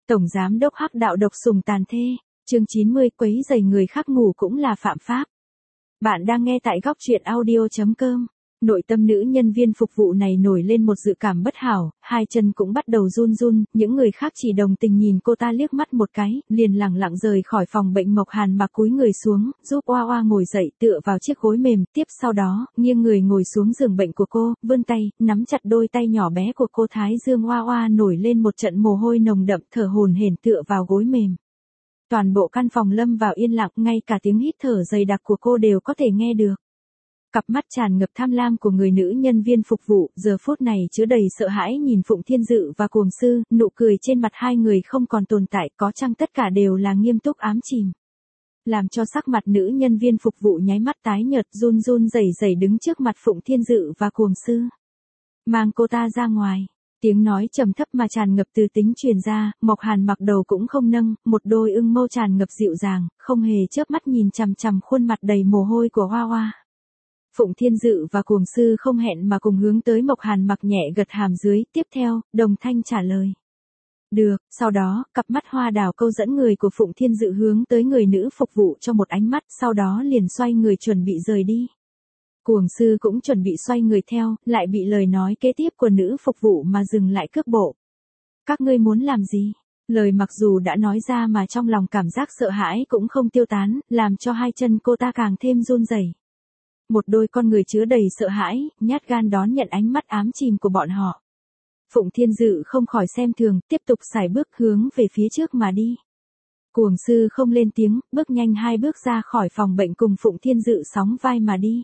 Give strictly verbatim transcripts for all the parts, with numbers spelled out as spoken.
Tổng giám đốc Hắc đạo độc sủng tàn thê, chương chín mươi, quấy rầy người khác ngủ cũng là phạm pháp. Bạn đang nghe tại góc truyện audio chấm com. Nội tâm nữ nhân viên phục vụ này nổi lên một dự cảm bất hảo, hai chân cũng bắt đầu run run, những người khác chỉ đồng tình nhìn cô ta liếc mắt một cái, liền lẳng lặng rời khỏi phòng bệnh. Mộc Hàn mặc cúi người xuống, giúp Oa Oa ngồi dậy tựa vào chiếc gối mềm, tiếp sau đó, nghiêng người ngồi xuống giường bệnh của cô, vươn tay, nắm chặt đôi tay nhỏ bé của cô. Thái dương Oa Oa nổi lên một trận mồ hôi nồng đậm, thở hổn hển tựa vào gối mềm. Toàn bộ căn phòng lâm vào yên lặng, ngay cả tiếng hít thở dày đặc của cô đều có thể nghe được. Cặp mắt tràn ngập tham lam của người nữ nhân viên phục vụ, giờ phút này chứa đầy sợ hãi nhìn Phụng Thiên Dự và Cuồng Sư, nụ cười trên mặt hai người không còn tồn tại, có chăng tất cả đều là nghiêm túc ám chìm. Làm cho sắc mặt nữ nhân viên phục vụ nháy mắt tái nhợt, run run rẩy rẩy đứng trước mặt Phụng Thiên Dự và Cuồng Sư. Mang cô ta ra ngoài. Tiếng nói trầm thấp mà tràn ngập từ tính truyền ra, Mộc Hàn mặc đầu cũng không nâng, một đôi ưng mâu tràn ngập dịu dàng, không hề chớp mắt nhìn chằm chằm khuôn mặt đầy mồ hôi của Hoa Hoa. Phụng Thiên Dự và Cuồng Sư không hẹn mà cùng hướng tới Mộc Hàn mặc nhẹ gật hàm dưới, tiếp theo, đồng thanh trả lời. Được, sau đó, cặp mắt hoa đào câu dẫn người của Phụng Thiên Dự hướng tới người nữ phục vụ cho một ánh mắt, sau đó liền xoay người chuẩn bị rời đi. Cuồng Sư cũng chuẩn bị xoay người theo, lại bị lời nói kế tiếp của nữ phục vụ mà dừng lại cước bộ. Các ngươi muốn làm gì? Lời mặc dù đã nói ra mà trong lòng cảm giác sợ hãi cũng không tiêu tán, làm cho hai chân cô ta càng thêm run rẩy. Một đôi con người chứa đầy sợ hãi, nhát gan đón nhận ánh mắt ám chìm của bọn họ. Phụng Thiên Dự không khỏi xem thường, tiếp tục sải bước hướng về phía trước mà đi. Cuồng Sư không lên tiếng, bước nhanh hai bước ra khỏi phòng bệnh cùng Phụng Thiên Dự sóng vai mà đi.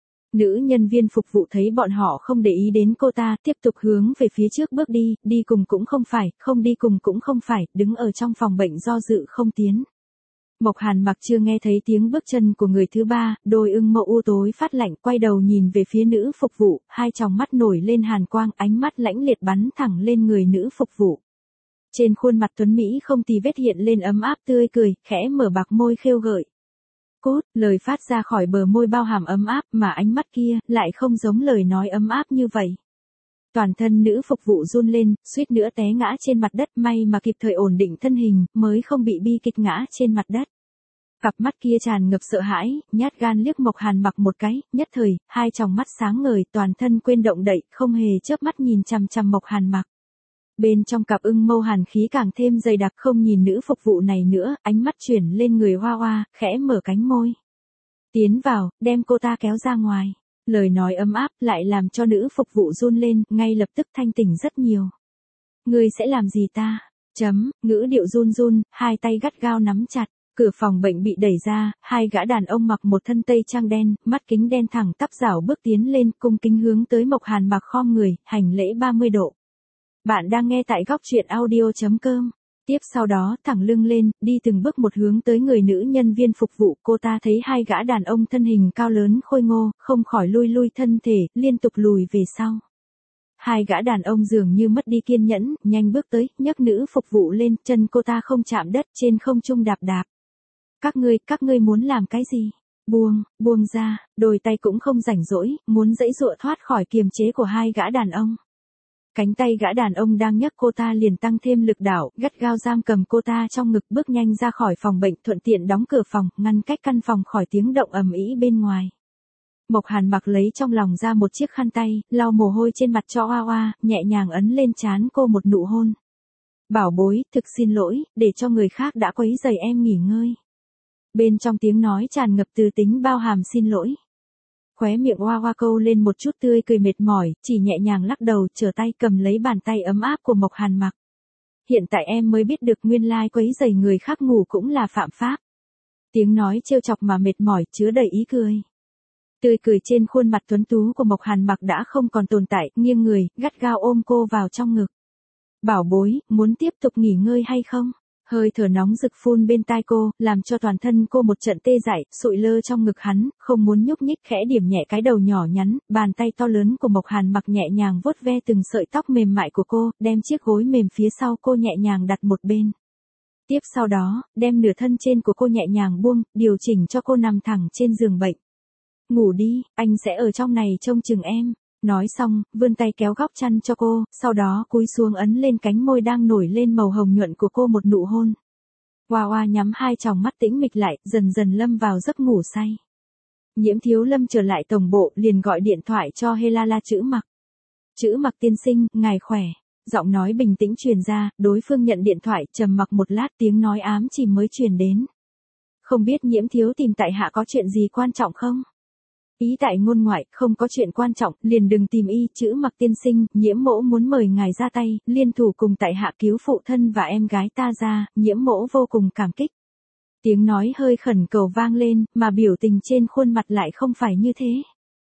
Nữ nhân viên phục vụ thấy bọn họ không để ý đến cô ta, tiếp tục hướng về phía trước bước đi, đi cùng cũng không phải, không đi cùng cũng không phải, đứng ở trong phòng bệnh do dự không tiến. Mộc Hàn mặc chưa nghe thấy tiếng bước chân của người thứ ba, đôi ưng mâu u tối phát lạnh, quay đầu nhìn về phía nữ phục vụ, hai tròng mắt nổi lên hàn quang, ánh mắt lãnh liệt bắn thẳng lên người nữ phục vụ. Trên khuôn mặt tuấn Mỹ không tì vết hiện lên ấm áp tươi cười, khẽ mở bạc môi khêu gợi. Cốt, lời phát ra khỏi bờ môi bao hàm ấm áp, mà ánh mắt kia, lại không giống lời nói ấm áp như vậy. Toàn thân nữ phục vụ run lên, suýt nữa té ngã trên mặt đất, may mà kịp thời ổn định thân hình, mới không bị bi kịch ngã trên mặt đất. Cặp mắt kia tràn ngập sợ hãi, nhát gan liếc Mộc Hàn mặc một cái, nhất thời, hai tròng mắt sáng ngời, toàn thân quên động đậy, không hề chớp mắt nhìn chằm chằm Mộc Hàn mặc. Bên trong cặp ưng mâu hàn khí càng thêm dày đặc, không nhìn nữ phục vụ này nữa, ánh mắt chuyển lên người Hoa Hoa, khẽ mở cánh môi. Tiến vào, đem cô ta kéo ra ngoài. Lời nói ấm áp lại làm cho nữ phục vụ run lên, ngay lập tức thanh tỉnh rất nhiều. Ngươi sẽ làm gì ta? Chấm, ngữ điệu run run, hai tay gắt gao nắm chặt. Cửa phòng bệnh bị đẩy ra, hai gã đàn ông mặc một thân tây trang đen, mắt kính đen thẳng tắp rảo bước tiến lên, cung kính hướng tới Mộc Hàn mặc khom người, hành lễ ba mươi độ. Bạn đang nghe tại góc truyện audio chấm com. Tiếp sau đó, thẳng lưng lên, đi từng bước một hướng tới người nữ nhân viên phục vụ, cô ta thấy hai gã đàn ông thân hình cao lớn khôi ngô, không khỏi lui lui thân thể, liên tục lùi về sau. Hai gã đàn ông dường như mất đi kiên nhẫn, nhanh bước tới, nhấc nữ phục vụ lên, chân cô ta không chạm đất, trên không trung đạp đạp. Các ngươi, các ngươi muốn làm cái gì? Buông, buông ra, đôi tay cũng không rảnh rỗi, muốn giãy giụa thoát khỏi kiềm chế của hai gã đàn ông. Cánh tay gã đàn ông đang nhấc cô ta liền tăng thêm lực đảo, gắt gao giam cầm cô ta trong ngực, bước nhanh ra khỏi phòng bệnh, thuận tiện đóng cửa phòng, ngăn cách căn phòng khỏi tiếng động ầm ĩ bên ngoài. Mộc Hàn mặc lấy trong lòng ra một chiếc khăn tay, lau mồ hôi trên mặt cho Hoa Hoa, nhẹ nhàng ấn lên trán cô một nụ hôn. Bảo bối, thực xin lỗi, để cho người khác đã quấy rầy em nghỉ ngơi. Bên trong tiếng nói tràn ngập từ tính bao hàm xin lỗi. Khóe miệng Hoa Hoa câu lên một chút tươi cười mệt mỏi, chỉ nhẹ nhàng lắc đầu, trở tay cầm lấy bàn tay ấm áp của Mộc Hàn mặc. Hiện tại em mới biết được nguyên lai quấy rầy người khác ngủ cũng là phạm pháp. Tiếng nói trêu chọc mà mệt mỏi, chứa đầy ý cười. Tươi cười trên khuôn mặt tuấn tú của Mộc Hàn mặc đã không còn tồn tại, nghiêng người, gắt gao ôm cô vào trong ngực. Bảo bối, muốn tiếp tục nghỉ ngơi hay không? Hơi thở nóng rực phun bên tai cô, làm cho toàn thân cô một trận tê dại, sụi lơ trong ngực hắn, không muốn nhúc nhích, khẽ điểm nhẹ cái đầu nhỏ nhắn, bàn tay to lớn của Mộc Hàn mặc nhẹ nhàng vuốt ve từng sợi tóc mềm mại của cô, đem chiếc gối mềm phía sau cô nhẹ nhàng đặt một bên. Tiếp sau đó, đem nửa thân trên của cô nhẹ nhàng buông, điều chỉnh cho cô nằm thẳng trên giường bệnh. Ngủ đi, anh sẽ ở trong này trông chừng em. Nói xong, vươn tay kéo góc chăn cho cô, sau đó cúi xuống ấn lên cánh môi đang nổi lên màu hồng nhuận của cô một nụ hôn. Hoa Hoa nhắm hai tròng mắt tĩnh mịch lại, dần dần lâm vào giấc ngủ say. Nhiễm Thiếu Lâm trở lại tổng bộ, liền gọi điện thoại cho Helala Chữ Mặc. Chữ Mặc tiên sinh, ngài khỏe. Giọng nói bình tĩnh truyền ra, đối phương nhận điện thoại, trầm mặc một lát, tiếng nói ám chìm mới truyền đến. Không biết Nhiễm thiếu tìm tại hạ có chuyện gì quan trọng không? Ý tại ngôn ngoại, không có chuyện quan trọng, liền đừng tìm y. Chữ Mặc tiên sinh, Nhiễm mỗ muốn mời ngài ra tay, liên thủ cùng tại hạ cứu phụ thân và em gái ta ra, Nhiễm mỗ vô cùng cảm kích. Tiếng nói hơi khẩn cầu vang lên, mà biểu tình trên khuôn mặt lại không phải như thế.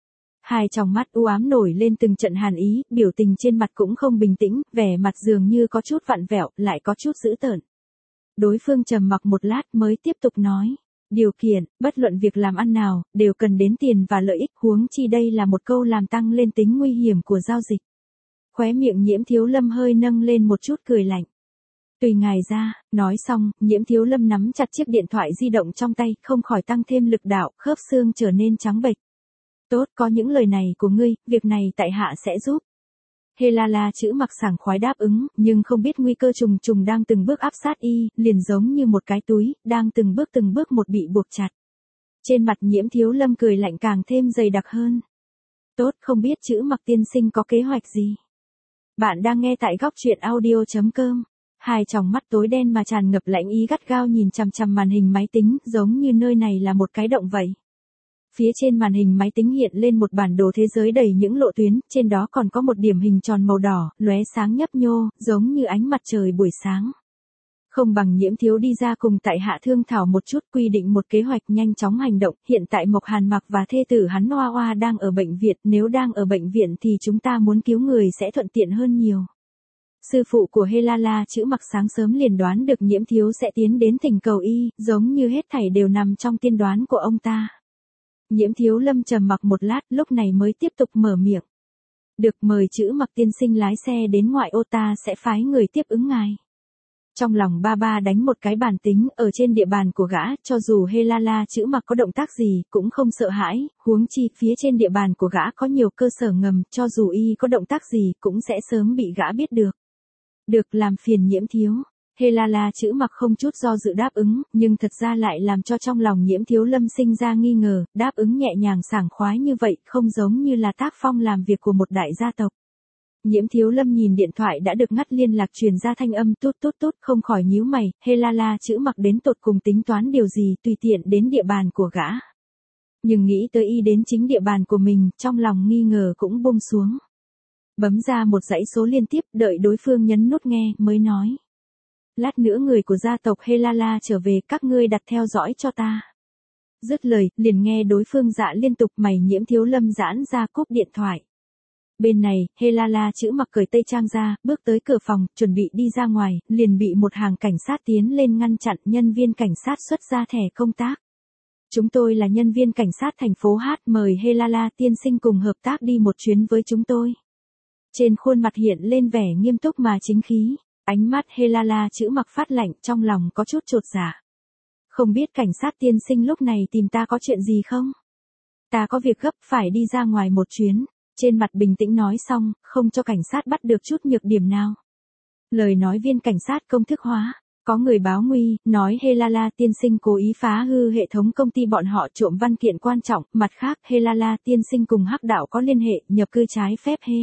Hai tròng mắt u ám nổi lên từng trận hàn ý, biểu tình trên mặt cũng không bình tĩnh, vẻ mặt dường như có chút vặn vẹo, lại có chút dữ tợn. Đối phương trầm mặc một lát mới tiếp tục nói. Điều kiện, bất luận việc làm ăn nào, đều cần đến tiền và lợi ích, huống chi đây là một câu làm tăng lên tính nguy hiểm của giao dịch. Khóe miệng Nhiễm Thiếu Lâm hơi nâng lên một chút cười lạnh. Tùy ngài ra, nói xong, Nhiễm Thiếu Lâm nắm chặt chiếc điện thoại di động trong tay, không khỏi tăng thêm lực đạo, khớp xương trở nên trắng bệch. Tốt, có những lời này của ngươi, việc này tại hạ sẽ giúp. Helala Chữ Mặc sảng khoái đáp ứng, nhưng không biết nguy cơ trùng trùng đang từng bước áp sát y, liền giống như một cái túi, đang từng bước từng bước một bị buộc chặt. Trên mặt Nhiễm Thiếu Lâm cười lạnh càng thêm dày đặc hơn. Tốt, không biết Chữ Mặc tiên sinh có kế hoạch gì? Bạn đang nghe tại góc truyện audio chấm com. Hai tròng mắt tối đen mà tràn ngập lãnh ý gắt gao nhìn chằm chằm màn hình máy tính, giống như nơi này là một cái động vậy. Phía trên màn hình máy tính hiện lên một bản đồ thế giới đầy những lộ tuyến, trên đó còn có một điểm hình tròn màu đỏ, lóe sáng nhấp nhô, giống như ánh mặt trời buổi sáng. Không bằng Nhiễm thiếu đi ra cùng tại hạ thương thảo một chút, quy định một kế hoạch nhanh chóng hành động, hiện tại Mộc Hàn Mặc và thê tử hắn Hoa Hoa đang ở bệnh viện, nếu đang ở bệnh viện thì chúng ta muốn cứu người sẽ thuận tiện hơn nhiều. Sư phụ của Helala Chữ Mặc sáng sớm liền đoán được Nhiễm thiếu sẽ tiến đến thỉnh cầu y, giống như hết thảy đều nằm trong tiên đoán của ông ta. Nhiễm Thiếu Lâm trầm mặc một lát, lúc này mới tiếp tục mở miệng. Được, mời Chữ Mặc tiên sinh lái xe đến ngoại ô, ta sẽ phái người tiếp ứng ngài. Trong lòng ba ba đánh một cái bản tính, ở trên địa bàn của gã, cho dù Helala Chữ Mặc có động tác gì, cũng không sợ hãi, huống chi, phía trên địa bàn của gã có nhiều cơ sở ngầm, cho dù y có động tác gì, cũng sẽ sớm bị gã biết được. Được, làm phiền Nhiễm thiếu. Helala Chữ Mặc không chút do dự đáp ứng, nhưng thật ra lại làm cho trong lòng Nhiễm Thiếu Lâm sinh ra nghi ngờ, đáp ứng nhẹ nhàng sảng khoái như vậy, không giống như là tác phong làm việc của một đại gia tộc. Nhiễm Thiếu Lâm nhìn điện thoại đã được ngắt liên lạc truyền ra thanh âm tút tút tút, không khỏi nhíu mày, Helala Chữ Mặc đến tột cùng tính toán điều gì, tùy tiện đến địa bàn của gã. Nhưng nghĩ tới y đến chính địa bàn của mình, trong lòng nghi ngờ cũng buông xuống. Bấm ra một dãy số liên tiếp, đợi đối phương nhấn nút nghe, mới nói. Lát nữa người của gia tộc Helala trở về, các ngươi đặt theo dõi cho ta. Dứt lời, liền nghe đối phương dạ liên tục, mày Nhiễm Thiếu Lâm giãn ra cúp điện thoại. Bên này, Helala Chữ Mặc cởi tây trang ra, bước tới cửa phòng, chuẩn bị đi ra ngoài, liền bị một hàng cảnh sát tiến lên ngăn chặn. Nhân viên cảnh sát xuất ra thẻ công tác. Chúng tôi là nhân viên cảnh sát thành phố H, mời Helala tiên sinh cùng hợp tác đi một chuyến với chúng tôi. Trên khuôn mặt hiện lên vẻ nghiêm túc mà chính khí. Ánh mắt Helala Chữ Mặc phát lạnh, trong lòng có chút chột dạ. Không biết cảnh sát tiên sinh lúc này tìm ta có chuyện gì không? Ta có việc gấp phải đi ra ngoài một chuyến. Trên mặt bình tĩnh nói xong, không cho cảnh sát bắt được chút nhược điểm nào. Lời nói viên cảnh sát công thức hóa. Có người báo nguy, nói Helala tiên sinh cố ý phá hư hệ thống công ty bọn họ, trộm văn kiện quan trọng. Mặt khác, Helala tiên sinh cùng hắc đạo có liên hệ, nhập cư trái phép he.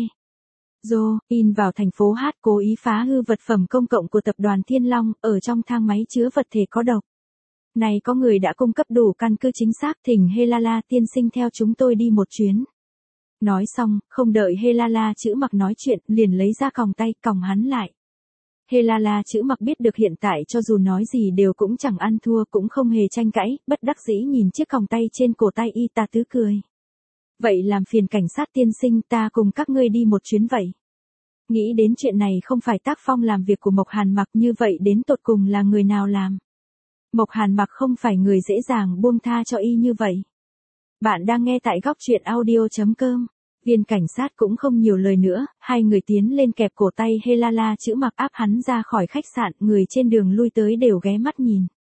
Dô, in vào thành phố H, cố ý phá hư vật phẩm công cộng của tập đoàn Thiên Long, ở trong thang máy chứa vật thể có độc. Này có người đã cung cấp đủ căn cứ chính xác, thỉnh Helala tiên sinh theo chúng tôi đi một chuyến. Nói xong, không đợi Helala Chữ Mặc nói chuyện, liền lấy ra còng tay, còng hắn lại. Helala Chữ Mặc biết được hiện tại cho dù nói gì đều cũng chẳng ăn thua, cũng không hề tranh cãi, bất đắc dĩ nhìn chiếc còng tay trên cổ tay y, ta tứ cười. Vậy làm phiền cảnh sát tiên sinh, ta cùng các ngươi đi một chuyến vậy. Nghĩ đến chuyện này không phải tác phong làm việc của Mộc Hàn Mặc, như vậy đến tột cùng là người nào làm. Mộc Hàn Mặc không phải người dễ dàng buông tha cho y như vậy. Bạn đang nghe tại góc truyện audio chấm com. Viên cảnh sát cũng không nhiều lời nữa, hai người tiến lên kẹp cổ tay Helala Chữ Mặc áp hắn ra khỏi khách sạn, người trên đường lui tới đều ghé mắt nhìn.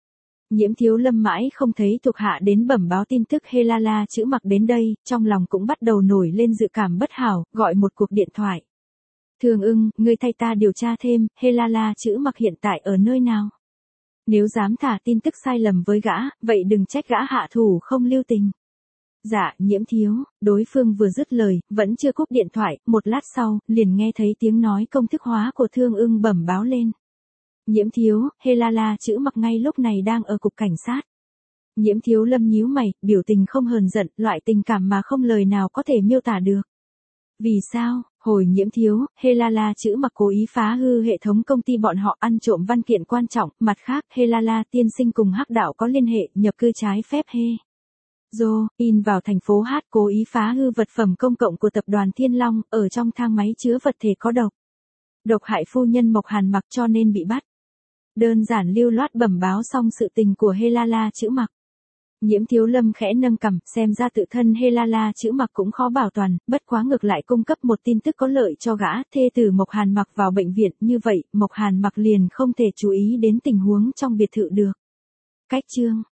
Nhiễm Thiếu Lâm mãi không thấy thuộc hạ đến bẩm báo tin tức Helala chữ mặc đến đây, trong lòng cũng bắt đầu nổi lên dự cảm bất hảo, gọi một cuộc điện thoại. Thường Ưng, ngươi thay ta điều tra thêm, Helala chữ mặc hiện tại ở nơi nào? Nếu dám thả tin tức sai lầm với gã, vậy đừng trách gã hạ thủ không lưu tình. Dạ, Nhiễm Thiếu, đối phương vừa dứt lời, vẫn chưa cúp điện thoại, một lát sau, liền nghe thấy tiếng nói công thức hóa của Thương Ưng bẩm báo lên. Nhiễm Thiếu, Helala chữ mặc ngay lúc này đang ở cục cảnh sát. Nhiễm Thiếu Lâm nhíu mày, biểu tình không hờn giận, loại tình cảm mà không lời nào có thể miêu tả được. Vì sao? Hồi Nhiễm Thiếu, Helala chữ mặc cố ý phá hư hệ thống công ty bọn họ ăn trộm văn kiện quan trọng, mặt khác, Helala tiên sinh cùng hắc đạo có liên hệ, nhập cư trái phép he. Dô, in vào thành phố Hát cố ý phá hư vật phẩm công cộng của tập đoàn Thiên Long, ở trong thang máy chứa vật thể có độc. Độc hại phu nhân Mộc Hàn Mặc cho nên bị bắt. Đơn giản lưu loát bẩm báo xong sự tình của Helala chữ mặc. Nhiễm Thiếu Lâm khẽ nâng cằm, xem ra tự thân Helala chữ mặc cũng khó bảo toàn, bất quá ngược lại cung cấp một tin tức có lợi cho gã, thê tử Mộc Hàn Mặc vào bệnh viện, như vậy, Mộc Hàn Mặc liền không thể chú ý đến tình huống trong biệt thự được. Cách chương